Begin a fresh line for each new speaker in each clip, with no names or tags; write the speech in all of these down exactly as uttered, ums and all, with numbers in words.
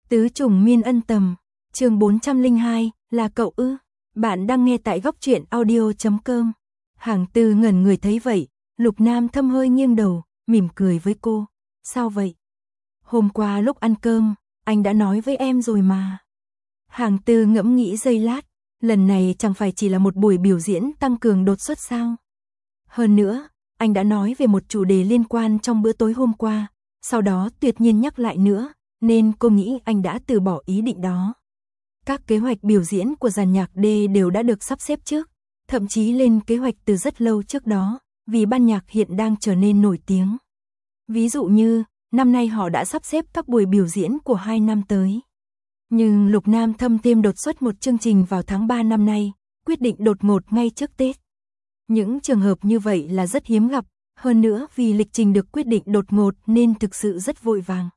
Tứ trùng miên ân tầm, chương bốn trăm lẻ hai, là cậu ư? Bạn đang nghe tại góc truyện audio chấm com. Hàng Tư ngẩn người thấy vậy, Lục Nam Thâm hơi nghiêng đầu, mỉm cười với cô. Sao vậy? Hôm qua lúc ăn cơm, anh đã nói với em rồi mà. Hàng Tư ngẫm nghĩ giây lát, lần này chẳng phải chỉ là một buổi biểu diễn tăng cường đột xuất sao? Hơn nữa, anh đã nói về một chủ đề liên quan trong bữa tối hôm qua, sau đó tuyệt nhiên nhắc lại nữa, nên cô nghĩ anh đã từ bỏ ý định đó. Các kế hoạch biểu diễn của dàn nhạc D đều đã được sắp xếp trước, thậm chí lên kế hoạch từ rất lâu trước đó, vì ban nhạc hiện đang trở nên nổi tiếng. Ví dụ như, năm nay họ đã sắp xếp các buổi biểu diễn của hai năm tới. Nhưng Lục Nam Thâm thêm đột xuất một chương trình vào tháng ba năm nay, quyết định đột ngột ngay trước Tết. Những trường hợp như vậy là rất hiếm gặp, hơn nữa vì lịch trình được quyết định đột ngột nên thực sự rất vội vàng.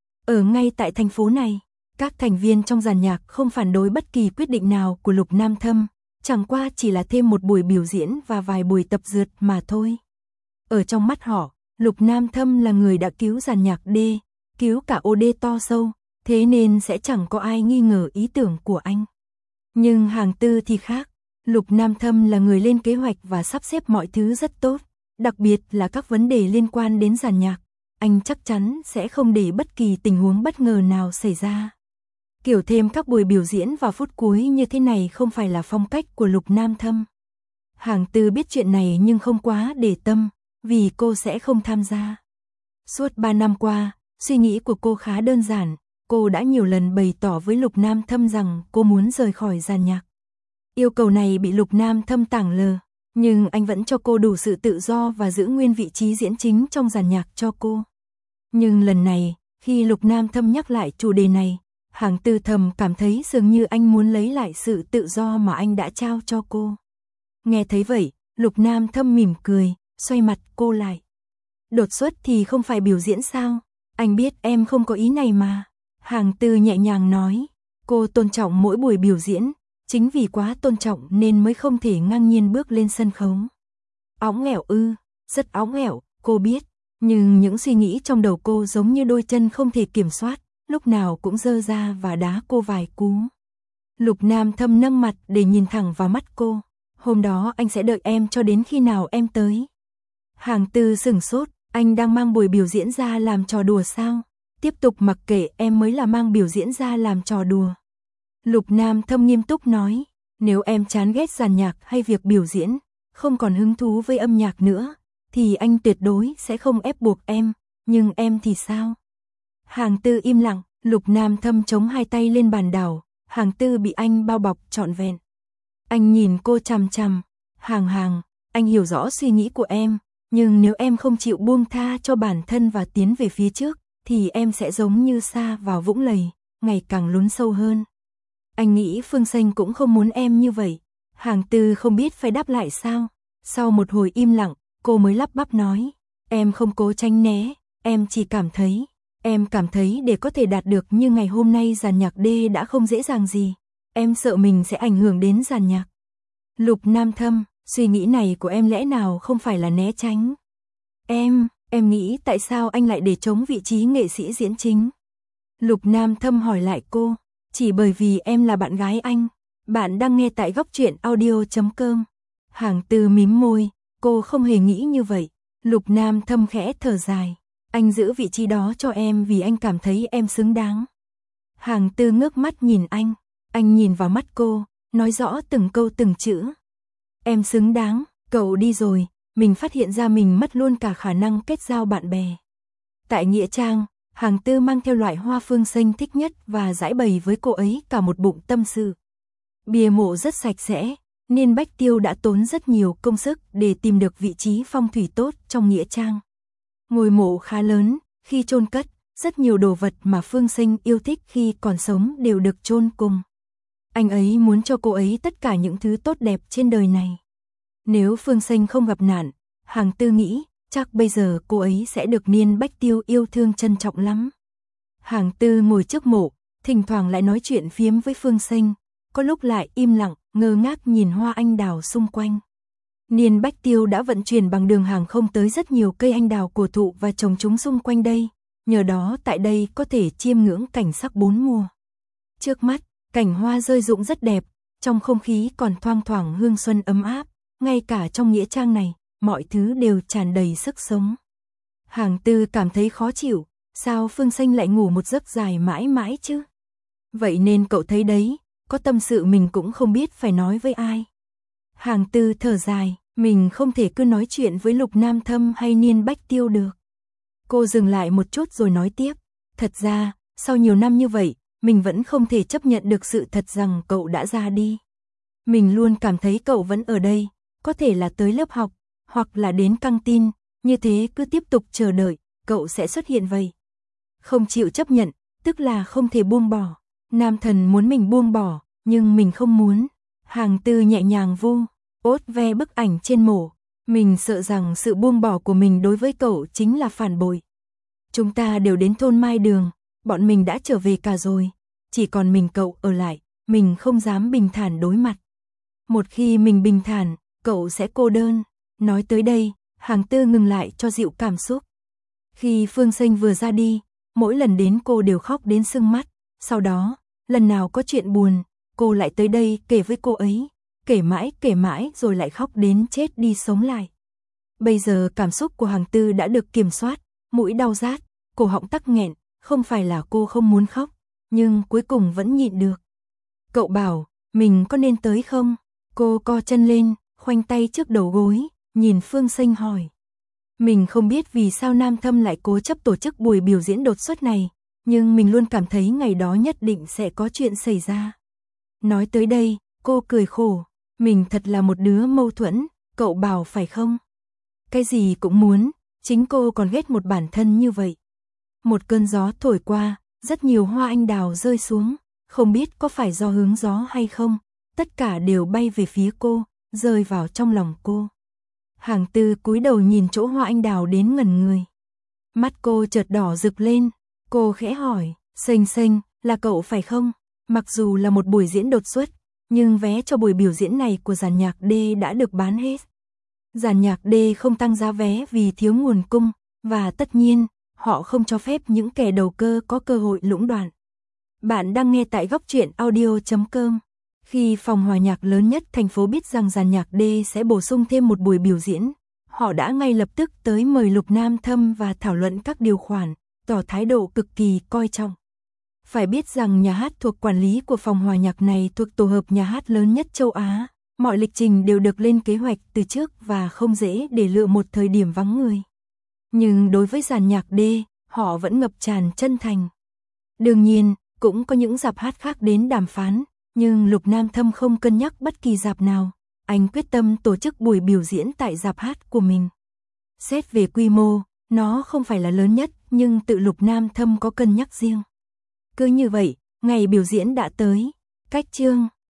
Ở ngay tại thành phố này, các thành viên trong dàn nhạc không phản đối bất kỳ quyết định nào của Lục Nam Thâm, chẳng qua chỉ là thêm một buổi biểu diễn và vài buổi tập dượt mà thôi. Ở trong mắt họ, Lục Nam Thâm là người đã cứu dàn nhạc D, cứu cả ô đê to sâu, thế nên sẽ chẳng có ai nghi ngờ ý tưởng của anh. Nhưng Hàng Tư thì khác, Lục Nam Thâm là người lên kế hoạch và sắp xếp mọi thứ rất tốt, đặc biệt là các vấn đề liên quan đến dàn nhạc. Anh chắc chắn sẽ không để bất kỳ tình huống bất ngờ nào xảy ra. Kiểu thêm các buổi biểu diễn vào phút cuối như thế này không phải là phong cách của Lục Nam Thâm. Hàng Tư biết chuyện này nhưng không quá để tâm, vì cô sẽ không tham gia. Suốt ba năm qua, suy nghĩ của cô khá đơn giản, cô đã nhiều lần bày tỏ với Lục Nam Thâm rằng cô muốn rời khỏi dàn nhạc. Yêu cầu này bị Lục Nam Thâm tảng lờ, nhưng anh vẫn cho cô đủ sự tự do và giữ nguyên vị trí diễn chính trong dàn nhạc cho cô. Nhưng lần này, khi Lục Nam Thâm nhắc lại chủ đề này, Hàng Tư thầm cảm thấy dường như anh muốn lấy lại sự tự do mà anh đã trao cho cô. Nghe thấy vậy, Lục Nam Thâm mỉm cười, xoay mặt cô lại. Đột xuất thì không phải biểu diễn sao? Anh biết em không có ý này mà. Hàng Tư nhẹ nhàng nói, cô tôn trọng mỗi buổi biểu diễn, chính vì quá tôn trọng nên mới không thể ngang nhiên bước lên sân khấu. Óng ẻo ư, rất óng ẻo, cô biết. Nhưng những suy nghĩ trong đầu cô giống như đôi chân không thể kiểm soát, lúc nào cũng giơ ra và đá cô vài cú. Lục Nam Thâm nâng mặt để nhìn thẳng vào mắt cô. Hôm đó anh sẽ đợi em cho đến khi nào em tới. Hàng Tư sửng sốt, anh đang mang buổi biểu diễn ra làm trò đùa sao? Tiếp tục mặc kệ em mới là mang biểu diễn ra làm trò đùa. Lục Nam Thâm nghiêm túc nói, nếu em chán ghét dàn nhạc hay việc biểu diễn, không còn hứng thú với âm nhạc nữa, thì anh tuyệt đối sẽ không ép buộc em, nhưng em thì sao? Hàng Tư im lặng, Lục Nam Thâm chống hai tay lên bàn đảo, Hàng Tư bị anh bao bọc trọn vẹn. Anh nhìn cô chằm chằm, Hàng Hàng, anh hiểu rõ suy nghĩ của em, nhưng nếu em không chịu buông tha cho bản thân và tiến về phía trước, thì em sẽ giống như sa vào vũng lầy, ngày càng lún sâu hơn. Anh nghĩ Phương Xanh cũng không muốn em như vậy. Hàng Tư không biết phải đáp lại sao. Sau một hồi im lặng, cô mới lắp bắp nói, em không cố tránh né, em chỉ cảm thấy, em cảm thấy để có thể đạt được như ngày hôm nay dàn nhạc D đã không dễ dàng gì. Em sợ mình sẽ ảnh hưởng đến dàn nhạc. Lục Nam Thâm, suy nghĩ này của em lẽ nào không phải là né tránh? Em, em nghĩ tại sao anh lại để trống vị trí nghệ sĩ diễn chính? Lục Nam Thâm hỏi lại cô, chỉ bởi vì em là bạn gái anh. Bạn đang nghe tại góc truyện audio chấm com. Hàng Tư mím môi, cô không hề nghĩ như vậy. Lục Nam Thâm khẽ thở dài, anh giữ vị trí đó cho em vì anh cảm thấy em xứng đáng. Hàng Tư ngước mắt nhìn anh, anh nhìn vào mắt cô, nói rõ từng câu từng chữ. Em xứng đáng, cậu đi rồi, mình phát hiện ra mình mất luôn cả khả năng kết giao bạn bè. Tại nghĩa trang, Hàng Tư mang theo loại hoa Phương Xanh thích nhất và giải bày với cô ấy cả một bụng tâm sự. Bia mộ rất sạch sẽ, Niên Bách Tiêu đã tốn rất nhiều công sức để tìm được vị trí phong thủy tốt trong nghĩa trang. Ngôi mộ khá lớn, khi chôn cất, rất nhiều đồ vật mà Phương Xanh yêu thích khi còn sống đều được chôn cùng. Anh ấy muốn cho cô ấy tất cả những thứ tốt đẹp trên đời này. Nếu Phương Xanh không gặp nạn, Hàng Tư nghĩ, chắc bây giờ cô ấy sẽ được Niên Bách Tiêu yêu thương trân trọng lắm. Hàng Tư ngồi trước mộ, thỉnh thoảng lại nói chuyện phiếm với Phương Xanh, có lúc lại im lặng, ngơ ngác nhìn hoa anh đào xung quanh. Niên Bách Tiêu đã vận chuyển bằng đường hàng không tới rất nhiều cây anh đào cổ thụ và trồng chúng xung quanh đây, nhờ đó tại đây có thể chiêm ngưỡng cảnh sắc bốn mùa. Trước mắt, cảnh hoa rơi rụng rất đẹp, trong không khí còn thoang thoảng hương xuân ấm áp, ngay cả trong nghĩa trang này, mọi thứ đều tràn đầy sức sống. Hàng Tư cảm thấy khó chịu, sao Phương Xanh lại ngủ một giấc dài mãi mãi chứ? Vậy nên cậu thấy đấy, có tâm sự mình cũng không biết phải nói với ai. Hàng Tư thở dài, mình không thể cứ nói chuyện với Lục Nam Thâm hay Niên Bách Tiêu được. Cô dừng lại một chút rồi nói tiếp, thật ra, sau nhiều năm như vậy, mình vẫn không thể chấp nhận được sự thật rằng cậu đã ra đi. Mình luôn cảm thấy cậu vẫn ở đây, có thể là tới lớp học, hoặc là đến căng tin, như thế cứ tiếp tục chờ đợi, cậu sẽ xuất hiện vậy. Không chịu chấp nhận, tức là không thể buông bỏ. Nam Thần muốn mình buông bỏ, nhưng mình không muốn. Hàng Tư nhẹ nhàng vu, ốt ve bức ảnh trên mổ. Mình sợ rằng sự buông bỏ của mình đối với cậu chính là phản bội. Chúng ta đều đến thôn Mai Đường, bọn mình đã trở về cả rồi. Chỉ còn mình cậu ở lại, mình không dám bình thản đối mặt. Một khi mình bình thản, cậu sẽ cô đơn. Nói tới đây, Hàng Tư ngừng lại cho dịu cảm xúc. Khi Phương Xanh vừa ra đi, mỗi lần đến cô đều khóc đến sưng mắt. Sau đó, lần nào có chuyện buồn, cô lại tới đây kể với cô ấy. Kể mãi kể mãi rồi lại khóc đến chết đi sống lại. Bây giờ cảm xúc của Hàng Tư đã được kiểm soát, mũi đau rát, cổ họng tắc nghẹn, không phải là cô không muốn khóc, nhưng cuối cùng vẫn nhịn được. Cậu bảo, mình có nên tới không? Cô co chân lên, khoanh tay trước đầu gối, nhìn Phương Xanh hỏi. Mình không biết vì sao Nam Thâm lại cố chấp tổ chức buổi biểu diễn đột xuất này, nhưng mình luôn cảm thấy ngày đó nhất định sẽ có chuyện xảy ra. Nói tới đây, cô cười khổ, mình thật là một đứa mâu thuẫn, cậu bảo phải không? Cái gì cũng muốn, chính cô còn ghét một bản thân như vậy. Một cơn gió thổi qua, rất nhiều hoa anh đào rơi xuống, không biết có phải do hướng gió hay không, tất cả đều bay về phía cô, rơi vào trong lòng cô. Hàng Tư cúi đầu nhìn chỗ hoa anh đào đến ngẩn người. Mắt cô chợt đỏ rực lên, cô khẽ hỏi, Xanh Xanh, là cậu phải không? Mặc dù là một buổi diễn đột xuất, nhưng vé cho buổi biểu diễn này của dàn nhạc D đã được bán hết. Dàn nhạc D không tăng giá vé vì thiếu nguồn cung, và tất nhiên, họ không cho phép những kẻ đầu cơ có cơ hội lũng đoạn. Bạn đang nghe tại góc truyện audio chấm com. Khi phòng hòa nhạc lớn nhất thành phố biết rằng dàn nhạc D sẽ bổ sung thêm một buổi biểu diễn, họ đã ngay lập tức tới mời Lục Nam Thâm và thảo luận các điều khoản, tỏ thái độ cực kỳ coi trọng. Phải biết rằng nhà hát thuộc quản lý của phòng hòa nhạc này thuộc tổ hợp nhà hát lớn nhất châu Á, mọi lịch trình đều được lên kế hoạch từ trước và không dễ để lựa một thời điểm vắng người. Nhưng đối với dàn nhạc D, họ vẫn ngập tràn chân thành. Đương nhiên, cũng có những rạp hát khác đến đàm phán, nhưng Lục Nam Thâm không cân nhắc bất kỳ rạp nào, anh quyết tâm tổ chức buổi biểu diễn tại rạp hát của mình. Xét về quy mô, nó không phải là lớn nhất, nhưng tự Lục Nam Thâm có cân nhắc riêng. Cứ như vậy, ngày biểu diễn đã tới, cách chương